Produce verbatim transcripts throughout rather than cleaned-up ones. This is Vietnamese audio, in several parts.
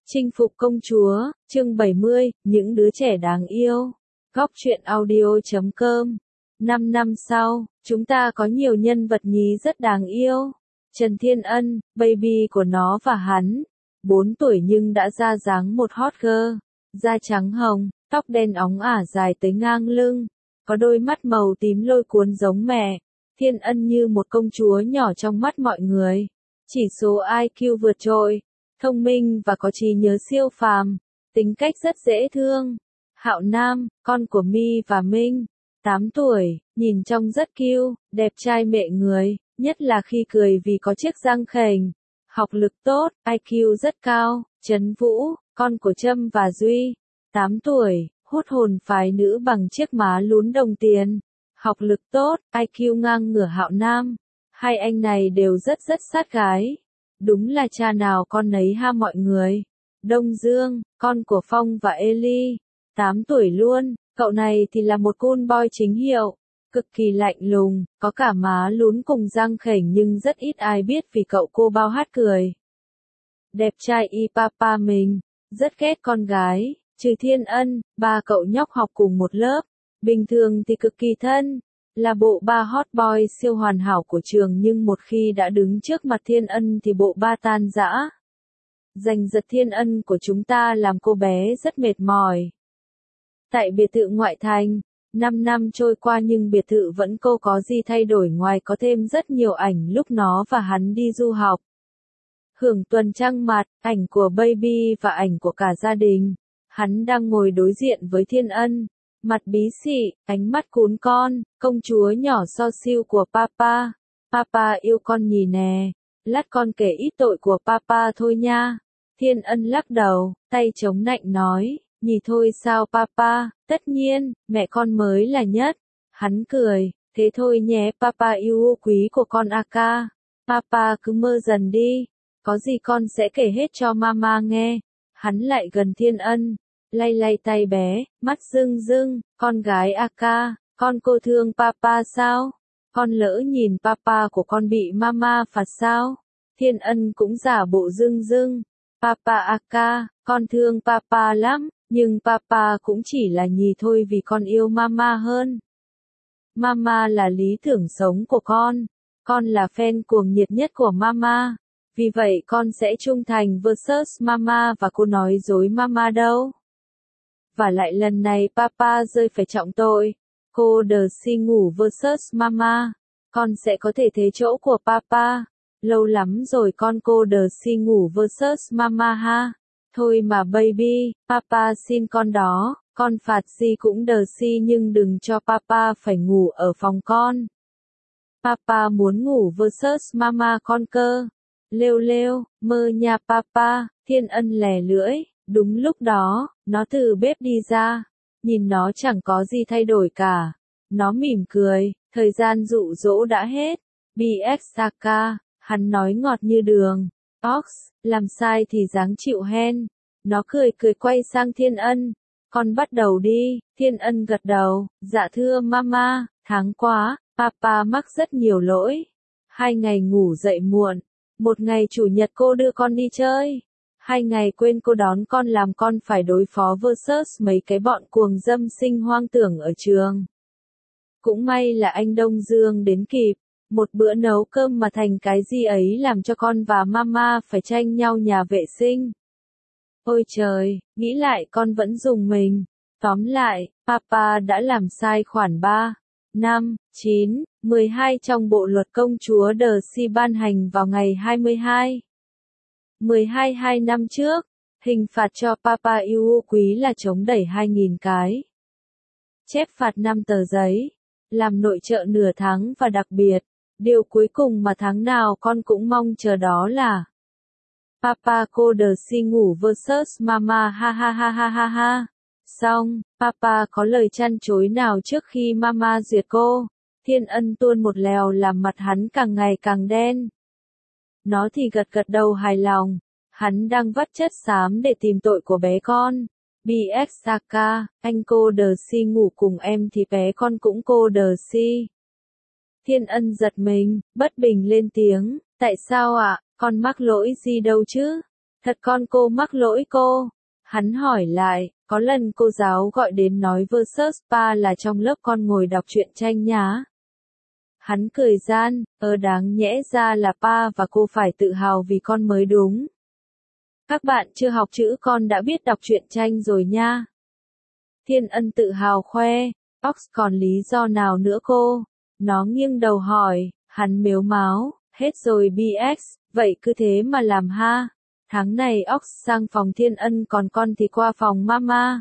Chinh phục công chúa, chương bảy mươi, những đứa trẻ đáng yêu. Góc truyện audio chấm com. Năm năm sau, chúng ta có nhiều nhân vật nhí rất đáng yêu. Trần Thiên Ân, baby của nó và hắn. bốn tuổi nhưng đã ra dáng một hot girl. Da trắng hồng, tóc đen óng ả dài tới ngang lưng. Có đôi mắt màu tím lôi cuốn giống mẹ. Thiên Ân như một công chúa nhỏ trong mắt mọi người. Chỉ số i kiu vượt trội. Thông minh và có trí nhớ siêu phàm, tính cách rất dễ thương. Hạo Nam, con của My và Minh, tám tuổi, nhìn trông rất cute, đẹp trai mệ người, nhất là khi cười vì có chiếc răng khểnh. Học lực tốt, i kiu rất cao. Trấn Vũ, con của Trâm và Duy, tám tuổi, hút hồn phái nữ bằng chiếc má lún đồng tiền. Học lực tốt, i kiu ngang ngửa Hạo Nam. Hai anh này đều rất rất sát gái. Đúng là cha nào con nấy ha mọi người. Đông Dương, con của Phong và Eli, tám tuổi luôn, cậu này thì là một cool boy chính hiệu, cực kỳ lạnh lùng, có cả má lún cùng răng khểnh nhưng rất ít ai biết vì cậu cô bao hát cười. Đẹp trai y papa mình, rất ghét con gái, trừ Thiên Ân, ba cậu nhóc học cùng một lớp, bình thường thì cực kỳ thân. Là bộ ba hot boy siêu hoàn hảo của trường nhưng một khi đã đứng trước mặt Thiên Ân thì bộ ba tan rã. Giành giật Thiên Ân của chúng ta làm cô bé rất mệt mỏi. Tại biệt thự ngoại thành, năm năm trôi qua nhưng biệt thự vẫn cô có gì thay đổi ngoài có thêm rất nhiều ảnh lúc nó và hắn đi du học. Hưởng tuần trăng mặt, ảnh của baby và ảnh của cả gia đình. Hắn đang ngồi đối diện với Thiên Ân. Mặt bí xị, ánh mắt cún con, công chúa nhỏ so siêu của papa. Papa yêu con nhì nè, lát con kể ít tội của papa thôi nha. Thiên Ân lắc đầu, tay chống nạnh nói, nhì thôi sao papa, tất nhiên, mẹ con mới là nhất. Hắn cười, thế thôi nhé papa yêu quý của con Aka. Papa cứ mơ dần đi, có gì con sẽ kể hết cho mama nghe. Hắn lại gần Thiên Ân. Lay lay tay bé, mắt rưng rưng, con gái Aka, con cô thương papa sao? Con lỡ nhìn papa của con bị mama phạt sao? Thiên Ân cũng giả bộ rưng rưng. Papa Aka, con thương papa lắm, nhưng papa cũng chỉ là nhì thôi vì con yêu mama hơn. Mama là lý tưởng sống của con. Con là fan cuồng nhiệt nhất của mama. Vì vậy con sẽ trung thành versus mama và cô nói dối mama đâu. Và lại lần này papa rơi phải trọng tội. Cô đờ si ngủ versus mama. Con sẽ có thể thế chỗ của papa. Lâu lắm rồi con cô đờ si ngủ versus mama ha. Thôi mà baby, papa xin con đó. Con phạt si cũng đờ si nhưng đừng cho papa phải ngủ ở phòng con. Papa muốn ngủ versus mama con cơ. Lêu lêu, mơ nha papa. Thiên Ân lè lưỡi. Đúng lúc đó, nó từ bếp đi ra, nhìn nó chẳng có gì thay đổi cả. Nó mỉm cười, thời gian dụ dỗ đã hết. bê ích Saka, hắn nói ngọt như đường. Ox, làm sai thì dáng chịu hen. Nó cười cười quay sang Thiên Ân. Con bắt đầu đi, Thiên Ân gật đầu, dạ thưa mama, tháng quá, papa mắc rất nhiều lỗi. Hai ngày ngủ dậy muộn, một ngày chủ nhật cô đưa con đi chơi. Hai ngày quên cô đón con làm con phải đối phó versus mấy cái bọn cuồng dâm sinh hoang tưởng ở trường. Cũng may là anh Đông Dương đến kịp, một bữa nấu cơm mà thành cái gì ấy làm cho con và mama phải tranh nhau nhà vệ sinh. Ôi trời, nghĩ lại con vẫn dùng mình. Tóm lại, papa đã làm sai khoản ba, năm, chín, mười hai trong bộ luật công chúa đờ si ban hành vào ngày hai mươi hai. mười hai hai năm trước, hình phạt cho papa yêu quý là chống đẩy hai nghìn cái. Chép phạt năm tờ giấy, làm nội trợ nửa tháng và đặc biệt, điều cuối cùng mà tháng nào con cũng mong chờ đó là papa cô đờ si ngủ versus mama ha ha ha ha ha ha. Xong, papa có lời chăn chối nào trước khi mama duyệt cô. Thiên Ân tuôn một lèo làm mặt hắn càng ngày càng đen. Nó thì gật gật đầu hài lòng. Hắn đang vắt chất xám để tìm tội của bé con. bê ích Saka, anh cô đờ si ngủ cùng em thì bé con cũng cô đờ si. Thiên Ân giật mình, bất bình lên tiếng. Tại sao ạ, con mắc lỗi gì đâu chứ? Thật con cô mắc lỗi cô. Hắn hỏi lại, có lần cô giáo gọi đến nói versus pa là trong lớp con ngồi đọc truyện tranh nhá. Hắn cười gian, ơ đáng nhẽ ra là pa và cô phải tự hào vì con mới đúng. Các bạn chưa học chữ con đã biết đọc truyện tranh rồi nha. Thiên Ân tự hào khoe, Ox còn lý do nào nữa cô? Nó nghiêng đầu hỏi, hắn mếu máo, hết rồi bê ích, vậy cứ thế mà làm ha. Tháng này Ox sang phòng Thiên Ân còn con thì qua phòng mama.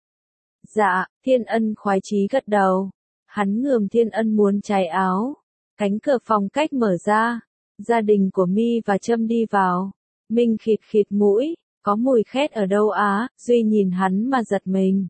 Dạ, Thiên Ân khoái chí gật đầu. Hắn ngườm Thiên Ân muốn trái áo. Cánh cửa phòng cách mở ra. Gia đình của Mi và Trâm đi vào. Minh khịt khịt mũi, có mùi khét ở đâu á, Duy nhìn hắn mà giật mình.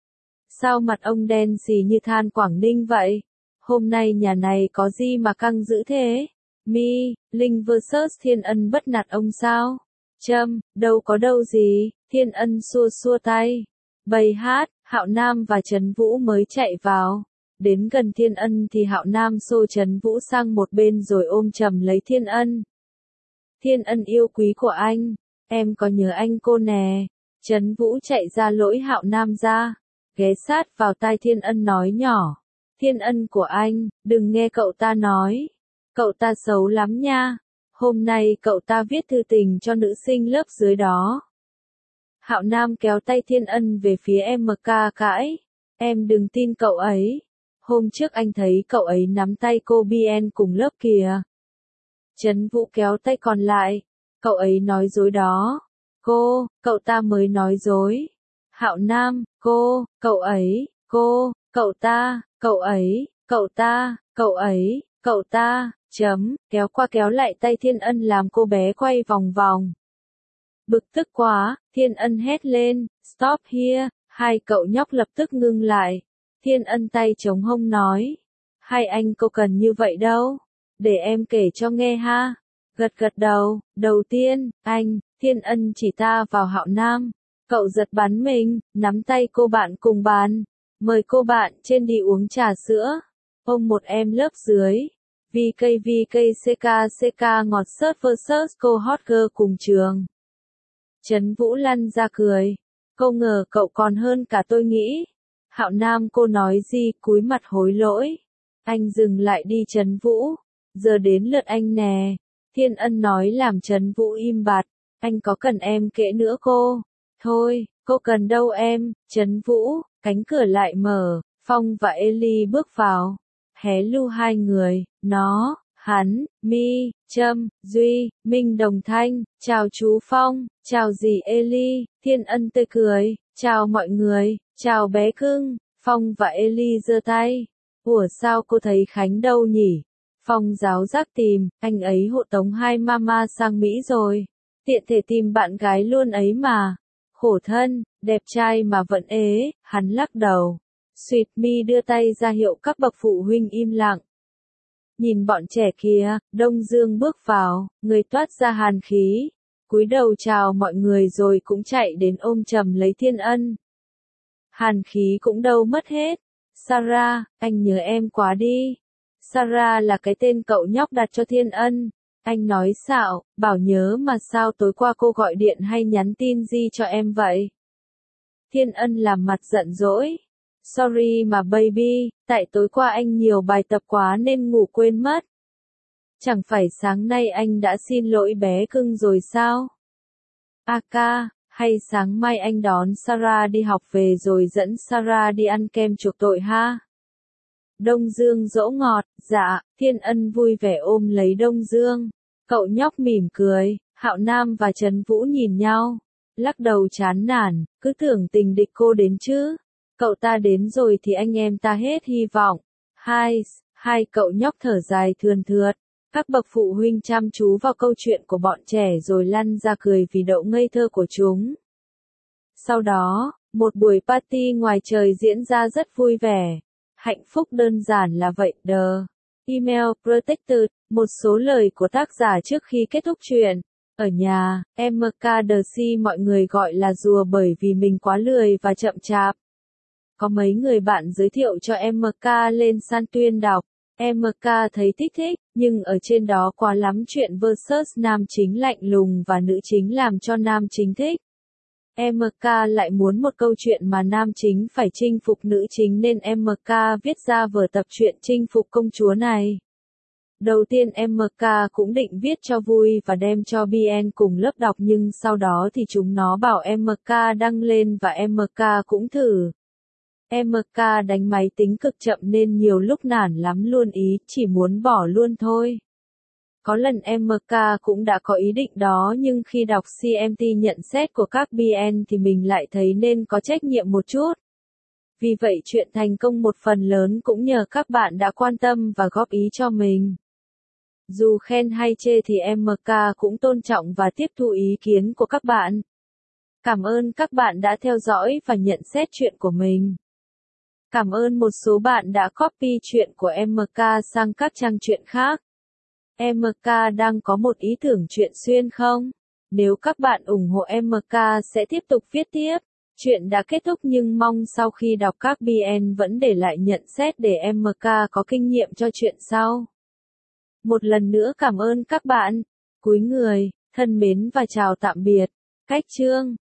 Sao mặt ông đen xì như than Quảng Ninh vậy? Hôm nay nhà này có gì mà căng dữ thế? Mi, Linh versus Thiên Ân bất nạt ông sao? Trâm, đâu có đâu gì, Thiên Ân xua xua tay. Bầy hát, Hạo Nam và Trấn Vũ mới chạy vào. Đến gần Thiên Ân thì Hạo Nam xô Trấn Vũ sang một bên rồi ôm chầm lấy Thiên Ân. Thiên Ân yêu quý của anh, em có nhớ anh cô nè. Trấn Vũ chạy ra lỗi Hạo Nam ra, ghé sát vào tai Thiên Ân nói nhỏ. Thiên Ân của anh, đừng nghe cậu ta nói. Cậu ta xấu lắm nha. Hôm nay cậu ta viết thư tình cho nữ sinh lớp dưới đó. Hạo Nam kéo tay Thiên Ân về phía em em ca cãi. Em đừng tin cậu ấy. Hôm trước anh thấy cậu ấy nắm tay cô Bien cùng lớp kìa. Trấn Vũ kéo tay còn lại. Cậu ấy nói dối đó. Cô, cậu ta mới nói dối. Hạo Nam, cô, cậu ấy, cô, cậu ta, cậu ấy, cậu ta, cậu ấy, cậu ta, chấm, kéo qua kéo lại tay Thiên Ân làm cô bé quay vòng vòng. Bực tức quá, Thiên Ân hét lên, stop here, hai cậu nhóc lập tức ngưng lại. Thiên Ân tay chống hông nói, hai anh cô cần như vậy đâu, để em kể cho nghe ha. Gật gật đầu, đầu tiên, anh, Thiên Ân chỉ ta vào Hạo Nam. Cậu giật bắn mình, nắm tay cô bạn cùng bàn. Mời cô bạn trên đi uống trà sữa. Ôm một em lớp dưới. vê ca vê ca xê ca xê ca ngọt sớt versus cô hot girl cùng trường. Trấn Vũ lăn ra cười. Không ngờ cậu còn hơn cả tôi nghĩ. Hạo Nam cô nói gì cúi mặt hối lỗi. Anh dừng lại đi Trấn Vũ. Giờ đến lượt anh nè. Thiên Ân nói làm Trấn Vũ im bặt. Anh có cần em kể nữa cô? Thôi, cô cần đâu em, Trấn Vũ, cánh cửa lại mở, Phong và Ellie bước vào. Hé lu hai người, nó, hắn, Mi, Trâm, Duy, Minh đồng thanh, chào chú Phong, chào dì Ellie, Thiên Ân tươi cười, chào mọi người, chào bé cưng, Phong và Ellie giơ tay. Ủa sao cô thấy Khánh đâu nhỉ? Phong giáo giác tìm, anh ấy hộ tống hai mama sang Mỹ rồi. Tiện thể tìm bạn gái luôn ấy mà. Khổ thân, đẹp trai mà vẫn ế, hắn lắc đầu. Sweet Mi đưa tay ra hiệu các bậc phụ huynh im lặng. Nhìn bọn trẻ kia, Đông Dương bước vào, người toát ra hàn khí. Cúi đầu chào mọi người rồi cũng chạy đến ôm chầm lấy Thiên Ân. Hàn khí cũng đâu mất hết. Sarah, anh nhớ em quá đi. Sarah là cái tên cậu nhóc đặt cho Thiên Ân. Anh nói xạo, bảo nhớ mà sao tối qua cô gọi điện hay nhắn tin gì cho em vậy? Thiên Ân làm mặt giận dỗi. Sorry mà baby, tại tối qua anh nhiều bài tập quá nên ngủ quên mất. Chẳng phải sáng nay anh đã xin lỗi bé cưng rồi sao? Aka, hay sáng mai anh đón Sarah đi học về rồi dẫn Sarah đi ăn kem chuộc tội ha? Đông Dương dỗ ngọt, dạ, Thiên Ân vui vẻ ôm lấy Đông Dương. Cậu nhóc mỉm cười, Hạo Nam và Trấn Vũ nhìn nhau. Lắc đầu chán nản, cứ tưởng tình địch cô đến chứ. Cậu ta đến rồi thì anh em ta hết hy vọng. Hai, hai cậu nhóc thở dài thườn thượt. Các bậc phụ huynh chăm chú vào câu chuyện của bọn trẻ rồi lăn ra cười vì độ ngây thơ của chúng. Sau đó, một buổi party ngoài trời diễn ra rất vui vẻ. Hạnh phúc đơn giản là vậy đờ. Email Protected, một số lời của tác giả trước khi kết thúc chuyện. Ở nhà, em ca đờ si mọi người gọi là rùa bởi vì mình quá lười và chậm chạp. Có mấy người bạn giới thiệu cho em ca lên san tuyên đọc. em ca thấy thích thích, nhưng ở trên đó quá lắm chuyện versus nam chính lạnh lùng và nữ chính làm cho nam chính thích. em ca lại muốn một câu chuyện mà nam chính phải chinh phục nữ chính nên em ca viết ra vở tập truyện chinh phục công chúa này. Đầu tiên em ca cũng định viết cho vui và đem cho bê en cùng lớp đọc nhưng sau đó thì chúng nó bảo em ca đăng lên và em ca cũng thử. em ca đánh máy tính cực chậm nên nhiều lúc nản lắm luôn ý, chỉ muốn bỏ luôn thôi. Có lần em ca cũng đã có ý định đó nhưng khi đọc xê em tê nhận xét của các bê en thì mình lại thấy nên có trách nhiệm một chút. Vì vậy chuyện thành công một phần lớn cũng nhờ các bạn đã quan tâm và góp ý cho mình. Dù khen hay chê thì em ca cũng tôn trọng và tiếp thu ý kiến của các bạn. Cảm ơn các bạn đã theo dõi và nhận xét chuyện của mình. Cảm ơn một số bạn đã copy chuyện của em ca sang các trang truyện khác. em ca đang có một ý tưởng truyện xuyên không? Nếu các bạn ủng hộ em ca sẽ tiếp tục viết tiếp. Chuyện đã kết thúc nhưng mong sau khi đọc các bê en vẫn để lại nhận xét để em ca có kinh nghiệm cho chuyện sau. Một lần nữa cảm ơn các bạn. Cúi người, thân mến và chào tạm biệt. Cách chương